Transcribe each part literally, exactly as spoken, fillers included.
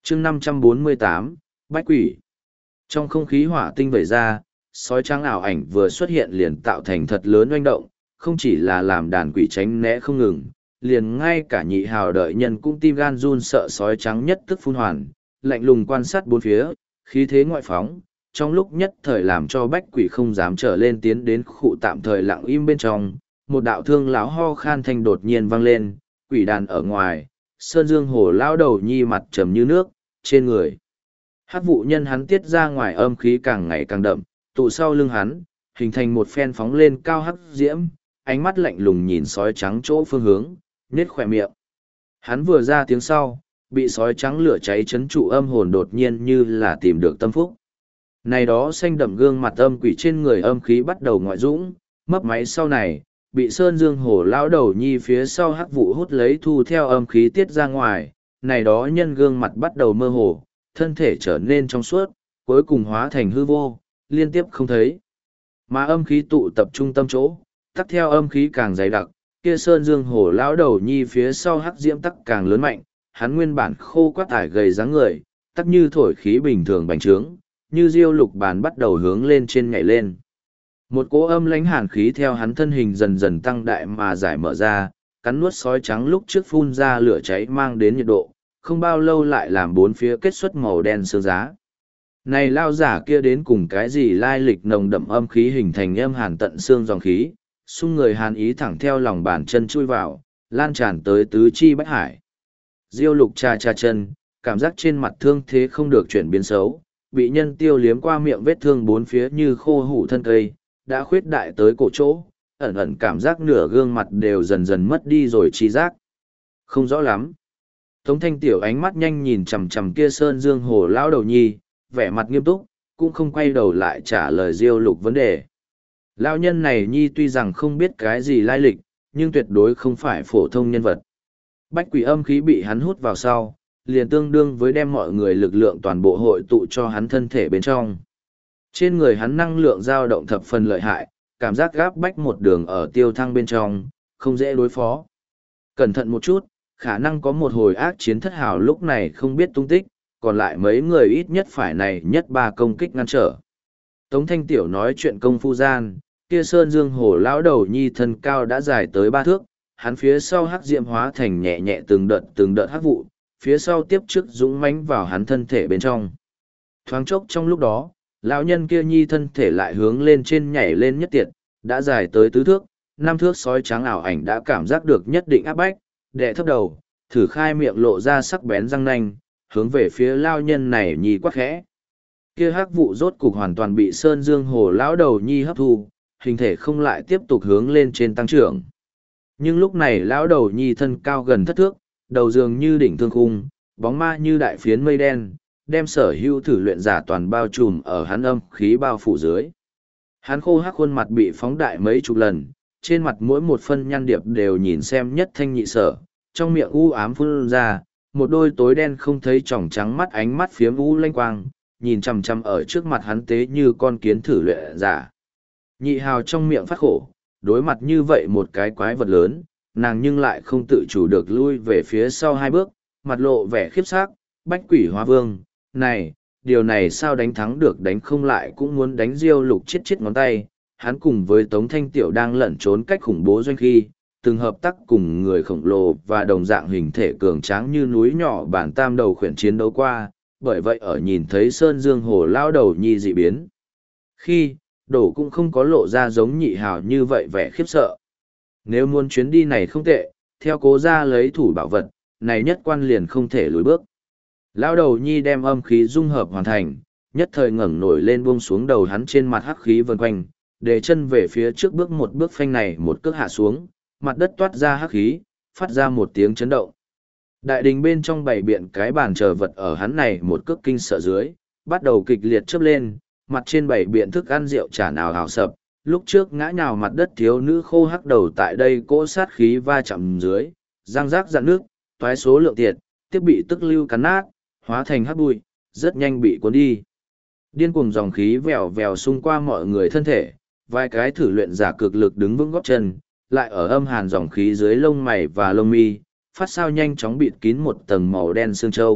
chương năm trăm bốn mươi tám, Bách Quỷ. Trong không khí hỏa tinh vẩy ra, sói trắng ảo ảnh vừa xuất hiện liền tạo thành thật lớn oanh động, không chỉ là làm đàn quỷ tránh né không ngừng, liền ngay cả nhị hào đợi nhân cũng tim gan run sợ sói trắng nhất tức phun hoàn, lạnh lùng quan sát bốn phía, khí thế ngoại phóng, trong lúc nhất thời làm cho bách quỷ không dám trở lên tiến đến khu tạm thời lặng im bên trong, một đạo thương lão ho khan thanh đột nhiên vang lên, quỷ đàn ở ngoài, sơn dương hổ lao đầu nhi mặt trầm như nước, trên người. Hắc vụ nhân hắn tiết ra ngoài âm khí càng ngày càng đậm, tụ sau lưng hắn, hình thành một phen phóng lên cao hắc diễm, ánh mắt lạnh lùng nhìn sói trắng chỗ phương hướng, nết khỏe miệng. Hắn vừa ra tiếng sau, bị sói trắng lửa cháy chấn trụ âm hồn đột nhiên như là tìm được tâm phúc. Này đó xanh đậm gương mặt âm quỷ trên người âm khí bắt đầu ngoại dũng, mấp máy sau này, bị sơn dương hổ lão đầu nhi phía sau hắc vụ hút lấy thu theo âm khí tiết ra ngoài, này đó nhân gương mặt bắt đầu mơ hồ, thân thể trở nên trong suốt, cuối cùng hóa thành hư vô, liên tiếp không thấy. Mà âm khí tụ tập trung tâm chỗ, tắc theo âm khí càng dày đặc, kia sơn dương hổ lão đầu nhi phía sau hắc diễm tắc càng lớn mạnh, hắn nguyên bản khô quát ải gầy dáng người, tắc như thổi khí bình thường bành trướng, như diêu lục bàn bắt đầu hướng lên trên nhảy lên. Một cỗ âm lãnh hàn khí theo hắn thân hình dần dần tăng đại mà giải mở ra, cắn nuốt sói trắng lúc trước phun ra lửa cháy mang đến nhiệt độ, không bao lâu lại làm bốn phía kết xuất màu đen sương giá. Này lao giả kia đến cùng cái gì lai lịch nồng đậm âm khí hình thành âm hàn tận xương dòng khí, xung người hàn ý thẳng theo lòng bàn chân chui vào, lan tràn tới tứ chi bách hải. Diêu lục cha cha chân, cảm giác trên mặt thương thế không được chuyển biến xấu, bị nhân tiêu liếm qua miệng vết thương bốn phía như khô hủ thân cây, đã khuyết đại tới cổ chỗ, ẩn ẩn cảm giác nửa gương mặt đều dần dần mất đi rồi chi giác. Không rõ lắm. Tống thanh tiểu ánh mắt nhanh nhìn chằm chằm kia sơn dương hồ lão đầu nhi, vẻ mặt nghiêm túc, cũng không quay đầu lại trả lời Diêu lục vấn đề. Lão nhân này nhi tuy rằng không biết cái gì lai lịch, nhưng tuyệt đối không phải phổ thông nhân vật. Bách quỷ âm khí bị hắn hút vào sau, liền tương đương với đem mọi người lực lượng toàn bộ hội tụ cho hắn thân thể bên trong. Trên người hắn năng lượng dao động thập phần lợi hại, cảm giác gáp bách một đường ở tiêu thăng bên trong, không dễ đối phó. Cẩn thận một chút, khả năng có một hồi ác chiến thất hào lúc này không biết tung tích, còn lại mấy người ít nhất phải này nhất ba công kích ngăn trở. Tống Thanh Tiểu nói chuyện công phu gian, kia sơn dương hổ lão đầu nhi thân cao đã dài tới ba thước, hắn phía sau hắc diệm hóa thành nhẹ nhẹ từng đợt từng đợt hắc vụ, phía sau tiếp trước dũng mãnh vào hắn thân thể bên trong. Thoáng chốc trong lúc đó, lão nhân kia nhi thân thể lại hướng lên trên nhảy lên nhất tiệt, đã dài tới tứ thước, năm thước sói trắng ảo ảnh đã cảm giác được nhất định áp bách, đệ thấp đầu, thử khai miệng lộ ra sắc bén răng nanh, hướng về phía lao nhân này nhi quát khẽ. Kia hắc vụ rốt cục hoàn toàn bị sơn dương hồ lão đầu nhi hấp thu, hình thể không lại tiếp tục hướng lên trên tăng trưởng. Nhưng lúc này lão đầu nhi thân cao gần thất thước, đầu dường như đỉnh thương khung, bóng ma như đại phiến mây đen, đem sở hữu thử luyện giả toàn bao trùm ở hắn âm khí bao phủ dưới. Hắn khô hắc khuôn mặt bị phóng đại mấy chục lần, trên mặt mỗi một phân nhăn điệp đều nhìn xem nhất thanh nhị sở, trong miệng u ám phun ra, một đôi tối đen không thấy tròng trắng mắt ánh mắt phiếm u lanh quang, nhìn chằm chằm ở trước mặt hắn tế như con kiến thử luyện giả. Nhị hào trong miệng phát khổ, đối mặt như vậy một cái quái vật lớn, nàng nhưng lại không tự chủ được lui về phía sau hai bước, mặt lộ vẻ khiếp sắc, bách quỷ hóa vương, này, điều này sao đánh thắng được đánh không lại cũng muốn đánh Diêu lục chết chết ngón tay, hắn cùng với Tống Thanh Tiểu đang lẩn trốn cách khủng bố doanh khi, từng hợp tác cùng người khổng lồ và đồng dạng hình thể cường tráng như núi nhỏ bản tam đầu khuyển chiến đấu qua, bởi vậy ở nhìn thấy Sơn Dương Hồ lao đầu nhi dị biến. Khi, đổ cũng không có lộ ra giống nhị hào như vậy vẻ khiếp sợ. Nếu muốn chuyến đi này không tệ, theo cố ra lấy thủ bảo vật, này nhất quan liền không thể lùi bước. Lao đầu nhi đem âm khí dung hợp hoàn thành, nhất thời ngẩng nổi lên buông xuống đầu hắn trên mặt hắc khí vần quanh, để chân về phía trước bước một bước phanh này một cước hạ xuống, mặt đất toát ra hắc khí, phát ra một tiếng chấn động. Đại đình bên trong bảy biện cái bàn chờ vật ở hắn này một cước kinh sợ dưới, bắt đầu kịch liệt chớp lên, mặt trên bảy biện thức ăn rượu trà nào hào sập, lúc trước ngã nhào mặt đất thiếu nữ khô hắc đầu tại đây cỗ sát khí va chạm dưới, răng rác dạn nước, toái số lượng tiệt, tiếp bị tức lưu cắn nát, hóa thành hắc bụi, rất nhanh bị cuốn đi. Điên cuồng dòng khí vèo vèo xung qua mọi người thân thể, vài cái thử luyện giả cực lực đứng vững gót chân, lại ở âm hàn dòng khí dưới lông mày và lông mi, phát sao nhanh chóng bịt kín một tầng màu đen xương trâu,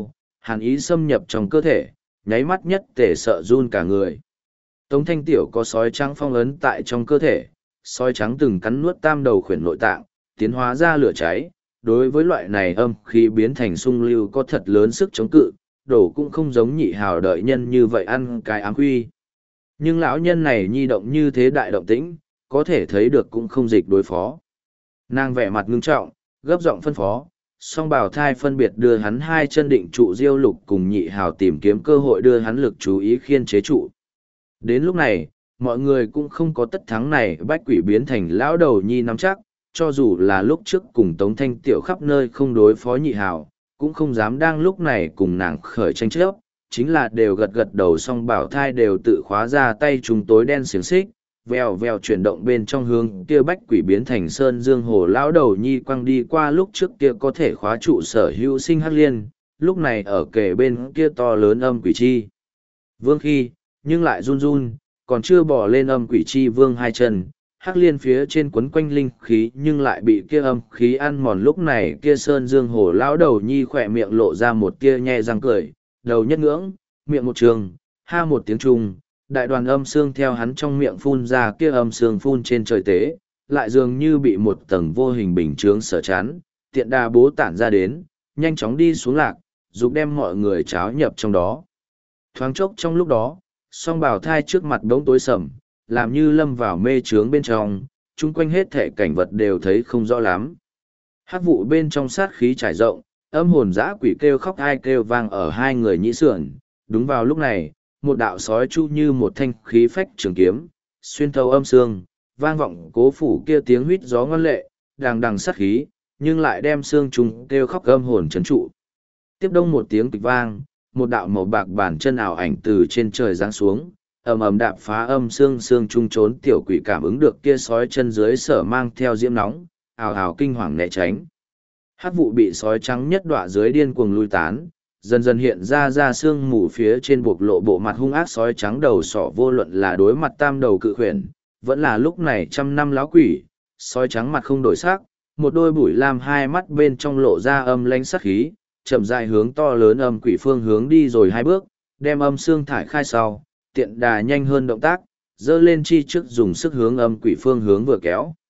hàn ý xâm nhập trong cơ thể, nháy mắt nhất tể sợ run cả người. Tống Thanh Tiểu có sói trắng phong ấn tại trong cơ thể, sói trắng từng cắn nuốt tam đầu khuyển nội tạng, tiến hóa ra lửa cháy. Đối với loại này âm khí biến thành sung lưu có thật lớn sức chống cự, đổ cũng không giống nhị hào đợi nhân như vậy ăn cái ám quy. Nhưng lão nhân này nhi động như thế đại động tĩnh, có thể thấy được cũng không dịch đối phó. Nàng vẻ mặt ngưng trọng, gấp giọng phân phó, song bào thai phân biệt đưa hắn hai chân định trụ diêu lục cùng nhị hào tìm kiếm cơ hội đưa hắn lực chú ý khiên chế trụ. Đến lúc này, mọi người cũng không có tất thắng này bách quỷ biến thành lão đầu nhi nắm chắc, cho dù là lúc trước cùng Tống Thanh Tiểu khắp nơi không đối phó nhị hào, cũng không dám đang lúc này cùng nàng khởi tranh chấp, chính là đều gật gật đầu song bảo thai đều tự khóa ra tay chúng tối đen xiềng xích, vèo vèo chuyển động bên trong hướng kia bách quỷ biến thành sơn dương hồ lão đầu nhi quăng đi qua lúc trước kia có thể khóa trụ sở hữu sinh hắc liên, lúc này ở kề bên kia to lớn âm quỷ chi. Vương khi, nhưng lại run run, còn chưa bỏ lên âm quỷ chi vương hai chân, hắc liên phía trên quấn quanh linh khí nhưng lại bị kia âm khí ăn mòn lúc này kia sơn dương hồ lão đầu nhi khỏe miệng lộ ra một tia nhe răng cười, đầu nhất ngưỡng, miệng một trường, ha một tiếng trung, đại đoàn âm xương theo hắn trong miệng phun ra kia âm xương phun trên trời tế, lại dường như bị một tầng vô hình bình chướng sở chán, tiện đà bố tản ra đến, nhanh chóng đi xuống lạc, dục đem mọi người cháo nhập trong đó. Thoáng chốc trong lúc đó, song bào thai trước mặt bỗng tối sầm, làm như lâm vào mê trướng bên trong, chung quanh hết thể cảnh vật đều thấy không rõ lắm. Hắc vụ bên trong sát khí trải rộng, âm hồn dã quỷ kêu khóc ai kêu vang ở hai người nhĩ sườn. Đúng vào lúc này, một đạo sói chu như một thanh khí phách trường kiếm, xuyên thấu âm xương, vang vọng cố phủ kia tiếng huýt gió ngoan lệ, đằng đằng sát khí, nhưng lại đem xương trùng kêu khóc âm hồn chấn trụ. Tiếp đông một tiếng kịch vang, một đạo màu bạc bản chân ảo ảnh từ trên trời giáng xuống, ầm ầm đạp phá âm xương xương trung trốn tiểu quỷ cảm ứng được kia sói chân dưới sở mang theo diễm nóng, ào ào kinh hoàng né tránh. Hắc vụ bị sói trắng nhất đọa dưới điên cuồng lui tán, dần dần hiện ra ra xương mù phía trên buộc lộ bộ mặt hung ác sói trắng đầu sỏ vô luận là đối mặt tam đầu cự khuyển, vẫn là lúc này trăm năm láo quỷ, sói trắng mặt không đổi sắc, một đôi bụi lam hai mắt bên trong lộ ra âm lãnh sắc khí, chậm rãi hướng to lớn âm quỷ phương hướng đi rồi hai bước, đem âm xương thải khai sau, tiện đà nhanh hơn động tác, dơ lên chi trước dùng sức hướng âm quỷ phương hướng vừa kéo.